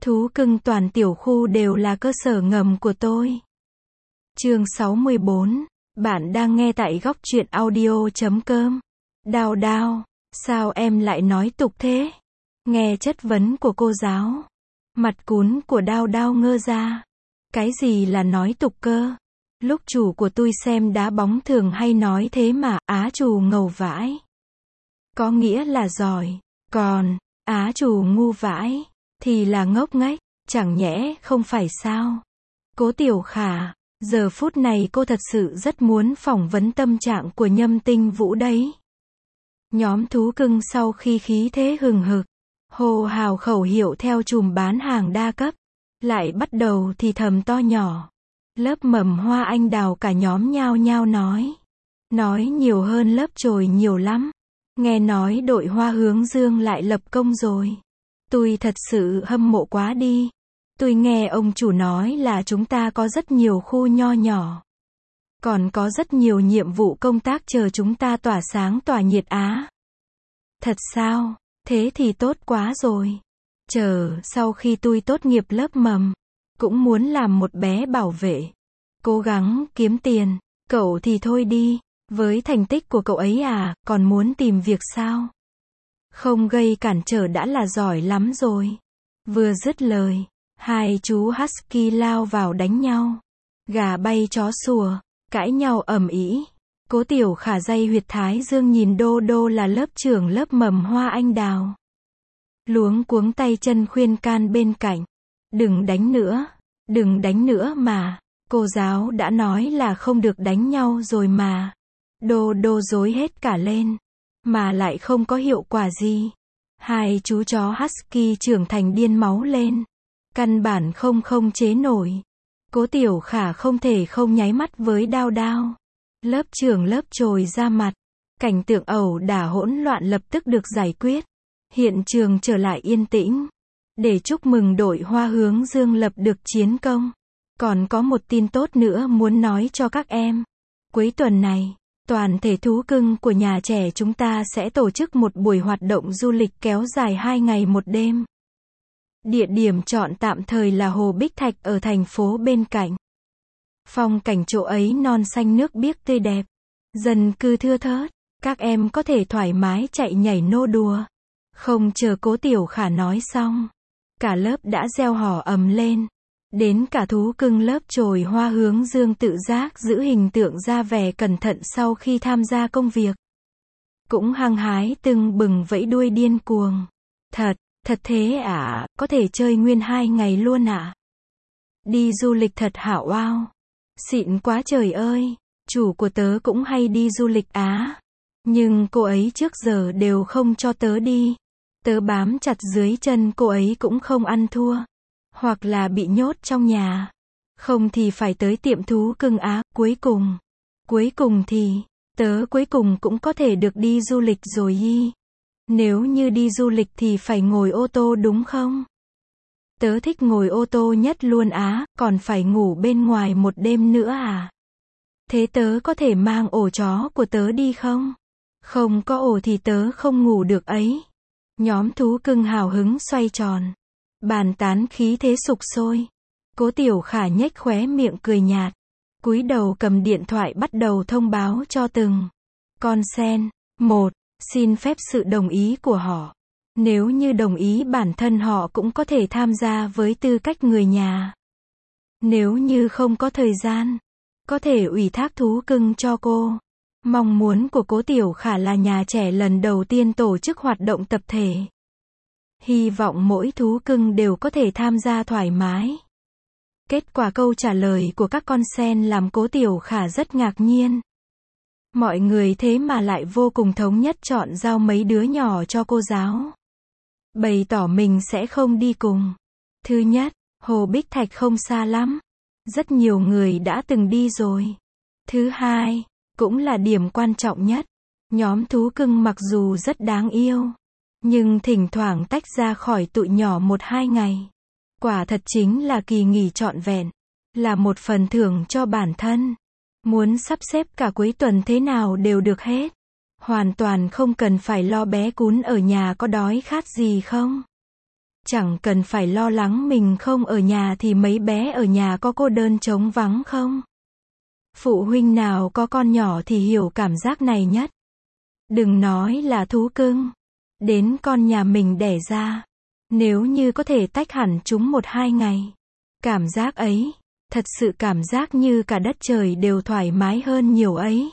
Thú cưng toàn tiểu khu đều là cơ sở ngầm của tôi. Chương 64. Bạn đang nghe tại góc truyện audio.com. Đào đào, sao em lại nói tục thế? Nghe chất vấn của cô giáo. Mặt cún của đào đào ngơ ra. Cái gì là nói tục cơ? Lúc chủ của tôi xem đá bóng thường hay nói thế mà, á trù ngầu vãi. Có nghĩa là giỏi, còn, á trù ngu vãi, thì là ngốc nghếch, chẳng nhẽ không phải sao? Cố Tiểu Khả, giờ phút này cô thật sự rất muốn phỏng vấn tâm trạng của Nhâm Tinh Vũ đấy. Nhóm thú cưng sau khi khí thế hừng hực, hô hào khẩu hiệu theo chùm bán hàng đa cấp, lại bắt đầu thì thầm to nhỏ. Lớp mầm hoa anh đào cả nhóm nhao nhao nói nhiều hơn lớp chồi nhiều lắm. Nghe nói đội hoa hướng dương lại lập công rồi. Tôi thật sự hâm mộ quá đi. Tôi nghe ông chủ nói là chúng ta có rất nhiều khu nho nhỏ. Còn có rất nhiều nhiệm vụ công tác chờ chúng ta tỏa sáng tỏa nhiệt á. Thật sao? Thế thì tốt quá rồi. Chờ, sau khi tôi tốt nghiệp lớp mầm, cũng muốn làm một bé bảo vệ. Cố gắng kiếm tiền. Cậu thì thôi đi. Với thành tích của cậu ấy à, còn muốn tìm việc sao? Không gây cản trở đã là giỏi lắm rồi. Vừa dứt lời, hai chú husky lao vào đánh nhau. Gà bay chó sủa, cãi nhau ầm ĩ. Cố Tiểu Khả day huyệt thái dương nhìn Đô Đô là lớp trưởng lớp mầm hoa anh đào. Luống cuống tay chân khuyên can bên cạnh. Đừng đánh nữa mà. Cô giáo đã nói là không được đánh nhau rồi mà. Đô Đô rối hết cả lên. Mà lại không có hiệu quả gì. Hai chú chó husky trưởng thành điên máu lên. Căn bản không chế nổi. Cố Tiểu Khả không thể không nháy mắt với Đao Đao. Lớp trưởng lớp chồi ra mặt. Cảnh tượng ẩu đả hỗn loạn lập tức được giải quyết. Hiện trường trở lại yên tĩnh. Để chúc mừng đội hoa hướng dương lập được chiến công. Còn có một tin tốt nữa muốn nói cho các em. Cuối tuần này, toàn thể thú cưng của nhà trẻ chúng ta sẽ tổ chức một buổi hoạt động du lịch kéo dài 2 ngày 1 đêm. Địa điểm chọn tạm thời là Hồ Bích Thạch ở thành phố bên cạnh. Phong cảnh chỗ ấy non xanh nước biếc tươi đẹp. Dân cư thưa thớt. Các em có thể thoải mái chạy nhảy nô đùa. Không chờ Cố Tiểu Khả nói xong. Cả lớp đã reo hò ầm lên. Đến cả thú cưng lớp chồi hoa hướng dương tự giác giữ hình tượng ra vẻ cẩn thận sau khi tham gia công việc. Cũng hăng hái tưng bừng vẫy đuôi điên cuồng. Thật thế à, có thể chơi nguyên 2 ngày luôn à? Đi du lịch thật hả wow. Xịn quá trời ơi, chủ của tớ cũng hay đi du lịch á. Nhưng cô ấy trước giờ đều không cho tớ đi. Tớ bám chặt dưới chân cô ấy cũng không ăn thua. Hoặc là bị nhốt trong nhà. Không thì phải tới tiệm thú cưng á, cuối cùng thì, tớ cuối cùng cũng có thể được đi du lịch rồi y. Nếu như đi du lịch thì phải ngồi ô tô đúng không? Tớ thích ngồi ô tô nhất luôn á, còn phải ngủ bên ngoài 1 đêm nữa à? Thế tớ có thể mang ổ chó của tớ đi không? Không có ổ thì tớ không ngủ được ấy. Nhóm thú cưng hào hứng xoay tròn. Bàn tán khí thế sục sôi. Cố Tiểu Khả nhếch khóe miệng cười nhạt. Cúi đầu cầm điện thoại bắt đầu thông báo cho từng con sen. 1. Xin phép sự đồng ý của họ. Nếu như đồng ý bản thân họ cũng có thể tham gia với tư cách người nhà. Nếu như không có thời gian, có thể ủy thác thú cưng cho cô. Mong muốn của Cố Tiểu Khả là nhà trẻ lần đầu tiên tổ chức hoạt động tập thể. Hy vọng mỗi thú cưng đều có thể tham gia thoải mái. Kết quả câu trả lời của các con sen làm Cố Tiểu Khả rất ngạc nhiên. Mọi người thế mà lại vô cùng thống nhất chọn giao mấy đứa nhỏ cho cô giáo. Bày tỏ mình sẽ không đi cùng. Thứ nhất, Hồ Bích Thạch không xa lắm. Rất nhiều người đã từng đi rồi. Thứ hai, cũng là điểm quan trọng nhất. Nhóm thú cưng mặc dù rất đáng yêu. Nhưng thỉnh thoảng tách ra khỏi tụi nhỏ 1-2 ngày. Quả thật chính là kỳ nghỉ trọn vẹn. Là một phần thưởng cho bản thân. Muốn sắp xếp cả cuối tuần thế nào đều được hết. Hoàn toàn không cần phải lo bé cún ở nhà có đói khát gì không. Chẳng cần phải lo lắng mình không ở nhà thì mấy bé ở nhà có cô đơn trống vắng không? Phụ huynh nào có con nhỏ thì hiểu cảm giác này nhất. Đừng nói là thú cưng. Đến con nhà mình đẻ ra. Nếu như có thể tách hẳn chúng 1-2 ngày. Cảm giác ấy, thật sự cảm giác như cả đất trời đều thoải mái hơn nhiều ấy.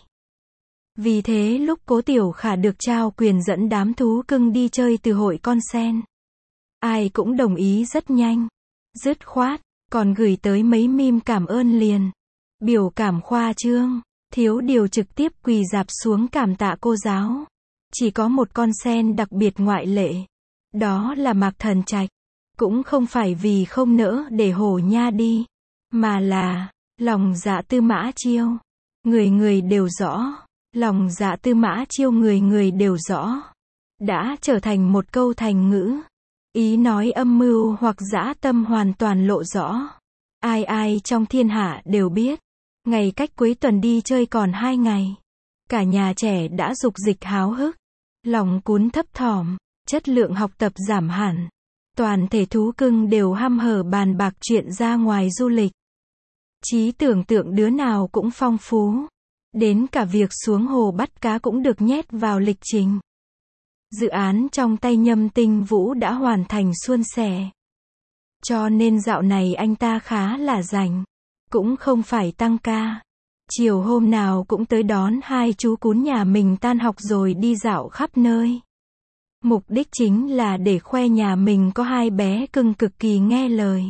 Vì thế lúc Cố Tiểu Khả được trao quyền dẫn đám thú cưng đi chơi từ hội con sen, ai cũng đồng ý rất nhanh, dứt khoát, còn gửi tới mấy meme cảm ơn liền. Biểu cảm khoa trương, thiếu điều trực tiếp quỳ rạp xuống cảm tạ cô giáo. Chỉ có một con sen đặc biệt ngoại lệ. Đó là Mạc Thần Trạch. Cũng không phải vì không nỡ để Hổ Nha đi, mà là lòng dạ Tư Mã Chiêu. Người người đều rõ. Lòng dạ Tư Mã Chiêu người người đều rõ. Đã trở thành một câu thành ngữ. Ý nói âm mưu hoặc dã tâm hoàn toàn lộ rõ. Ai ai trong thiên hạ đều biết. Ngày cách cuối tuần đi chơi còn 2 ngày. Cả nhà trẻ đã dục dịch háo hức. Lòng cún thấp thỏm, chất lượng học tập giảm hẳn. Toàn thể thú cưng đều hăm hở bàn bạc chuyện ra ngoài du lịch. Trí tưởng tượng đứa nào cũng phong phú. Đến cả việc xuống hồ bắt cá cũng được nhét vào lịch trình. Dự án trong tay Nhâm Tinh Vũ đã hoàn thành suôn sẻ. Cho nên dạo này anh ta khá là rảnh. Cũng không phải tăng ca. Chiều hôm nào cũng tới đón hai chú cún nhà mình tan học rồi đi dạo khắp nơi. Mục đích chính là để khoe nhà mình có 2 bé cưng cực kỳ nghe lời.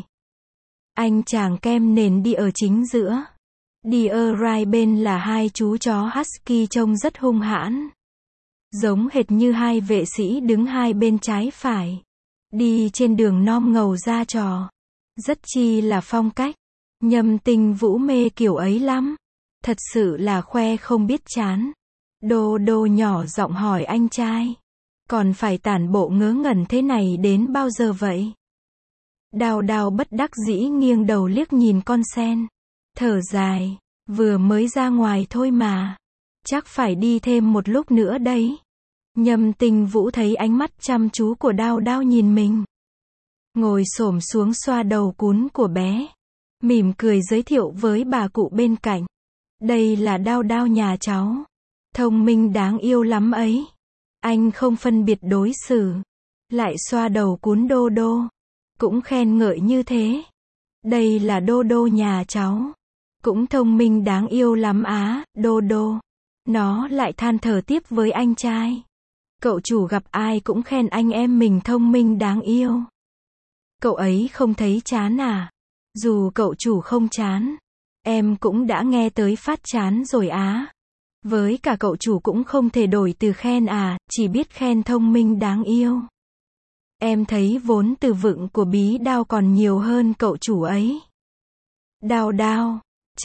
Anh chàng kem nền đi ở chính giữa. Đi ở right bên là 2 chú chó husky trông rất hung hãn. Giống hệt như 2 vệ sĩ đứng 2 bên trái phải. Đi trên đường nom ngầu ra trò. Rất chi là phong cách. Nhâm Tinh Vũ mê kiểu ấy lắm. Thật sự là khoe không biết chán. Đô đô nhỏ giọng hỏi anh trai. Còn phải tản bộ ngớ ngẩn thế này đến bao giờ vậy? Đào Đào bất đắc dĩ nghiêng đầu liếc nhìn con sen. Thở dài. Vừa mới ra ngoài thôi mà. Chắc phải đi thêm một lúc nữa đấy. Nhâm Tinh Vũ thấy ánh mắt chăm chú của Đao Đao nhìn mình. Ngồi xổm xuống xoa đầu cún của bé. Mỉm cười giới thiệu với bà cụ bên cạnh. Đây là Đao Đao nhà cháu. Thông minh đáng yêu lắm ấy. Anh không phân biệt đối xử. Lại xoa đầu cún Đô Đô. Cũng khen ngợi như thế. Đây là Đô Đô nhà cháu. Cũng thông minh đáng yêu lắm á, Đô Đô. Nó lại than thở tiếp với anh trai. Cậu chủ gặp ai cũng khen anh em mình thông minh đáng yêu. Cậu ấy không thấy chán à? Dù cậu chủ không chán, em cũng đã nghe tới phát chán rồi á. Với cả cậu chủ cũng không thể đổi từ khen à, chỉ biết khen thông minh đáng yêu. Em thấy vốn từ vựng của Bí Đao còn nhiều hơn cậu chủ ấy. Đao Đao.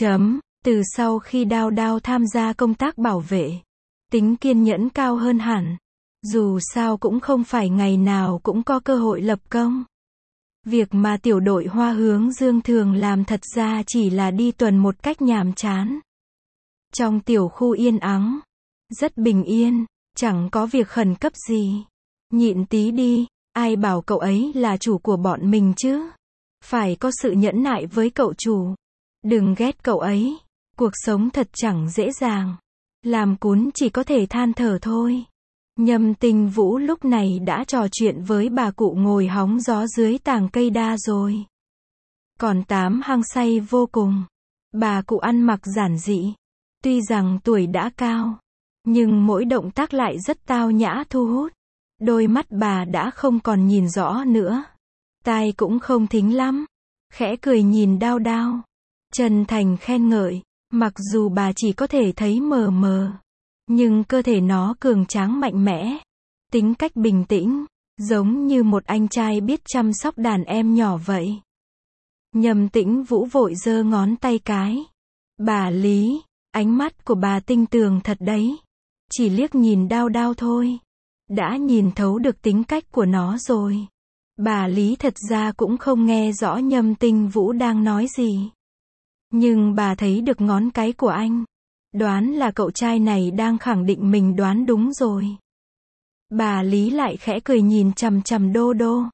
Từ sau khi Đao Đao tham gia công tác bảo vệ, tính kiên nhẫn cao hơn hẳn. Dù sao cũng không phải ngày nào cũng có cơ hội lập công. Việc mà tiểu đội Hoa Hướng Dương thường làm thật ra chỉ là đi tuần một cách nhàm chán. Trong tiểu khu yên ắng, rất bình yên, chẳng có việc khẩn cấp gì. Nhịn tí đi, ai bảo cậu ấy là chủ của bọn mình chứ? Phải có sự nhẫn nại với cậu chủ. Đừng ghét cậu ấy, cuộc sống thật chẳng dễ dàng. Làm cún chỉ có thể than thở thôi. Nhâm Tinh Vũ lúc này đã trò chuyện với bà cụ ngồi hóng gió dưới tàng cây đa rồi. Còn Tám hăng say vô cùng. Bà cụ ăn mặc giản dị. Tuy rằng tuổi đã cao, nhưng mỗi động tác lại rất tao nhã thu hút. Đôi mắt bà đã không còn nhìn rõ nữa. Tai cũng không thính lắm. Khẽ cười nhìn Đao Đao. Chân thành khen ngợi. Mặc dù bà chỉ có thể thấy mờ mờ, nhưng cơ thể nó cường tráng mạnh mẽ. Tính cách bình tĩnh, giống như một anh trai biết chăm sóc đàn em nhỏ vậy. Nhâm Tĩnh Vũ vội giơ ngón tay cái. Bà Lý, ánh mắt của bà tinh tường thật đấy. Chỉ liếc nhìn Đao Đao thôi, đã nhìn thấu được tính cách của nó rồi. Bà Lý thật ra cũng không nghe rõ Nhâm Tinh Vũ đang nói gì. Nhưng bà thấy được ngón cái của anh. Đoán là cậu trai này đang khẳng định mình đoán đúng rồi. Bà Lý lại khẽ cười nhìn chằm chằm Đô Đô.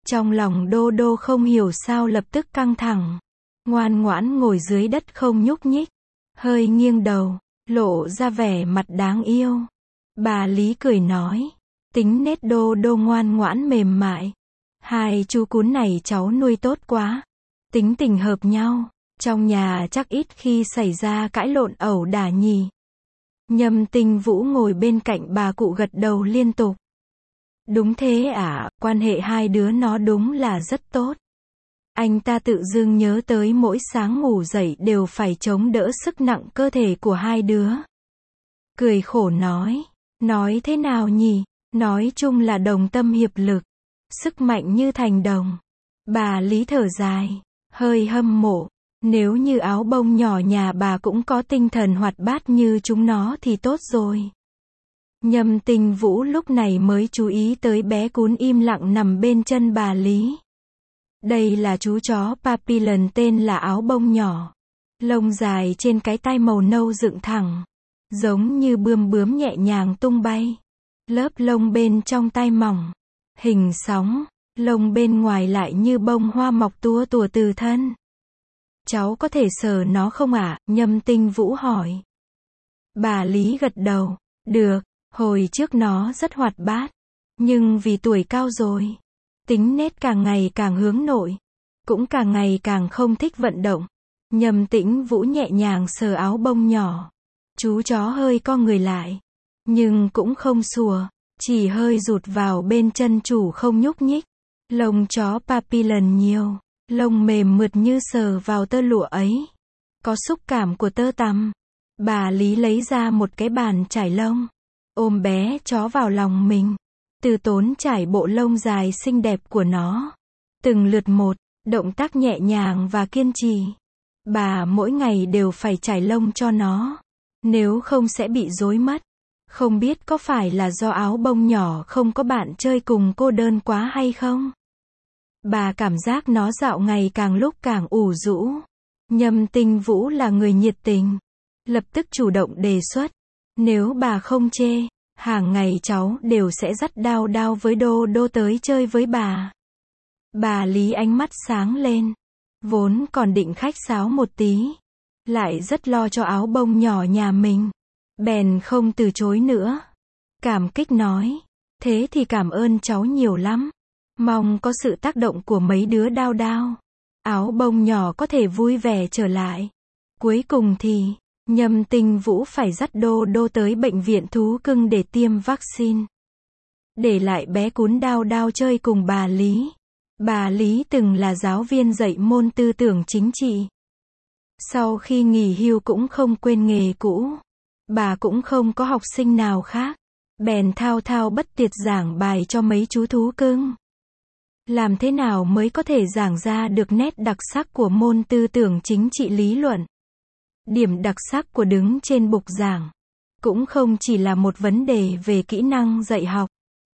Trong lòng Đô Đô không hiểu sao lập tức căng thẳng. Ngoan ngoãn ngồi dưới đất không nhúc nhích. Hơi nghiêng đầu, lộ ra vẻ mặt đáng yêu. Bà Lý cười nói. Tính nết Đô Đô ngoan ngoãn mềm mại. Hai chú cún này cháu nuôi tốt quá. Tính tình hợp nhau. Trong nhà chắc ít khi xảy ra cãi lộn ẩu đả nhỉ. Nhâm Tinh Vũ ngồi bên cạnh bà cụ gật đầu liên tục. Đúng thế ạ, quan hệ hai đứa nó đúng là rất tốt. Anh ta tự dưng nhớ tới mỗi sáng ngủ dậy đều phải chống đỡ sức nặng cơ thể của hai đứa. Cười khổ nói thế nào nhỉ, nói chung là đồng tâm hiệp lực, sức mạnh như thành đồng. Bà Lý thở dài, hơi hâm mộ, nếu như áo bông nhỏ nhà bà cũng có tinh thần hoạt bát như chúng nó thì tốt rồi. Nhâm Tinh Vũ lúc này mới chú ý tới bé cún im lặng nằm bên chân bà Lý. Đây là chú chó Papillon tên là áo bông nhỏ. Lông dài trên cái tai màu nâu dựng thẳng. Giống như bươm bướm nhẹ nhàng tung bay. Lớp lông bên trong tai mỏng. Hình sóng. Lông bên ngoài lại như bông hoa mọc tua tủa từ thân. Cháu có thể sờ nó không ạ? Nhâm Tinh Vũ hỏi. Bà Lý gật đầu. Được. Hồi trước nó rất hoạt bát. Nhưng vì tuổi cao rồi. Tính nết càng ngày càng hướng nội. Cũng càng ngày càng không thích vận động. Nhâm Tĩnh Vũ nhẹ nhàng sờ áo bông nhỏ. Chú chó hơi co người lại. Nhưng cũng không sủa. Chỉ hơi rụt vào bên chân chủ không nhúc nhích. Lông chó Papillon nhiều. Lông mềm mượt như sờ vào tơ lụa ấy. Có xúc cảm của tơ tằm. Bà Lý lấy ra một cái bàn trải lông. Ôm bé chó vào lòng mình. Từ tốn trải bộ lông dài xinh đẹp của nó. Từng lượt một, động tác nhẹ nhàng và kiên trì. Bà mỗi ngày đều phải trải lông cho nó. Nếu không sẽ bị rối mất. Không biết có phải là do áo bông nhỏ không có bạn chơi cùng cô đơn quá hay không? Bà cảm giác nó dạo ngày càng lúc càng ủ rũ. Nhâm Tinh Vũ là người nhiệt tình. Lập tức chủ động đề xuất. Nếu bà không chê, hàng ngày cháu đều sẽ dắt Đao Đao với Đô Đô tới chơi với bà. Bà Lý ánh mắt sáng lên. Vốn còn định khách sáo một tí. Lại rất lo cho áo bông nhỏ nhà mình. Bèn không từ chối nữa. Cảm kích nói. Thế thì cảm ơn cháu nhiều lắm. Mong có sự tác động của mấy đứa Đao Đao. Áo bông nhỏ có thể vui vẻ trở lại. Cuối cùng thì Nhâm Tinh Vũ phải dắt Đô Đô tới bệnh viện thú cưng để tiêm vaccine. Để lại bé cún Đao Đao chơi cùng bà Lý. Bà Lý từng là giáo viên dạy môn tư tưởng chính trị. Sau khi nghỉ hưu cũng không quên nghề cũ. Bà cũng không có học sinh nào khác. Bèn thao thao bất tuyệt giảng bài cho mấy chú thú cưng. Làm thế nào mới có thể giảng ra được nét đặc sắc của môn tư tưởng chính trị lý luận? Điểm đặc sắc của đứng trên bục giảng cũng không chỉ là một vấn đề về kỹ năng dạy học.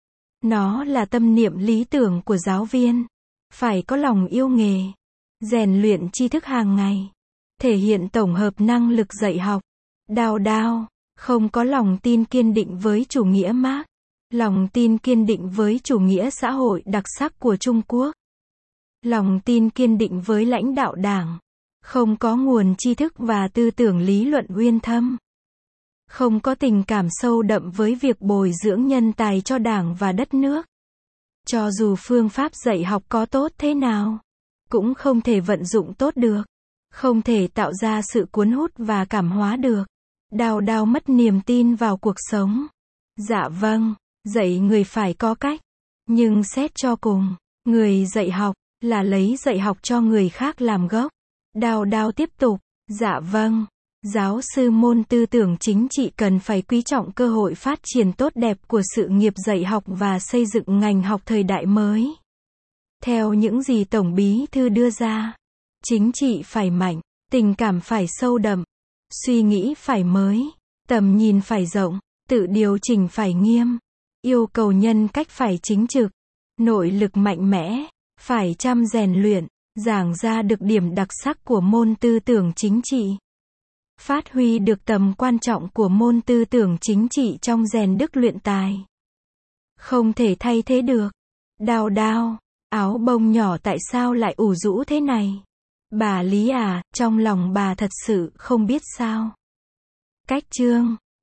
Nó là tâm niệm lý tưởng của giáo viên. Phải có lòng yêu nghề, rèn luyện tri thức hàng ngày, thể hiện tổng hợp năng lực dạy học. Đao Đao không có lòng tin kiên định với chủ nghĩa Mác, lòng tin kiên định với chủ nghĩa xã hội đặc sắc của Trung Quốc, lòng tin kiên định với lãnh đạo Đảng, không có nguồn tri thức và tư tưởng lý luận uyên thâm, không có tình cảm sâu đậm với việc bồi dưỡng nhân tài cho Đảng và đất nước. Cho dù phương pháp dạy học có tốt thế nào, cũng không thể vận dụng tốt được, không thể tạo ra sự cuốn hút và cảm hóa được. Đao Đao mất niềm tin vào cuộc sống. Dạ vâng, dạy người phải có cách, nhưng xét cho cùng, người dạy học là lấy dạy học cho người khác làm gốc. Đao Đao tiếp tục, dạ vâng, giáo sư môn tư tưởng chính trị cần phải quý trọng cơ hội phát triển tốt đẹp của sự nghiệp dạy học và xây dựng ngành học thời đại mới. Theo những gì Tổng Bí thư đưa ra, chính trị phải mạnh, tình cảm phải sâu đậm, suy nghĩ phải mới, tầm nhìn phải rộng, tự điều chỉnh phải nghiêm, yêu cầu nhân cách phải chính trực, nội lực mạnh mẽ, phải chăm rèn luyện, giảng ra được điểm đặc sắc của môn tư tưởng chính trị. Phát huy được tầm quan trọng của môn tư tưởng chính trị trong rèn đức luyện tài. Không thể thay thế được. Đao Đao, Áo bông nhỏ tại sao lại ủ rũ thế này? Bà Lý à, trong lòng bà thật sự không biết sao. Cách chương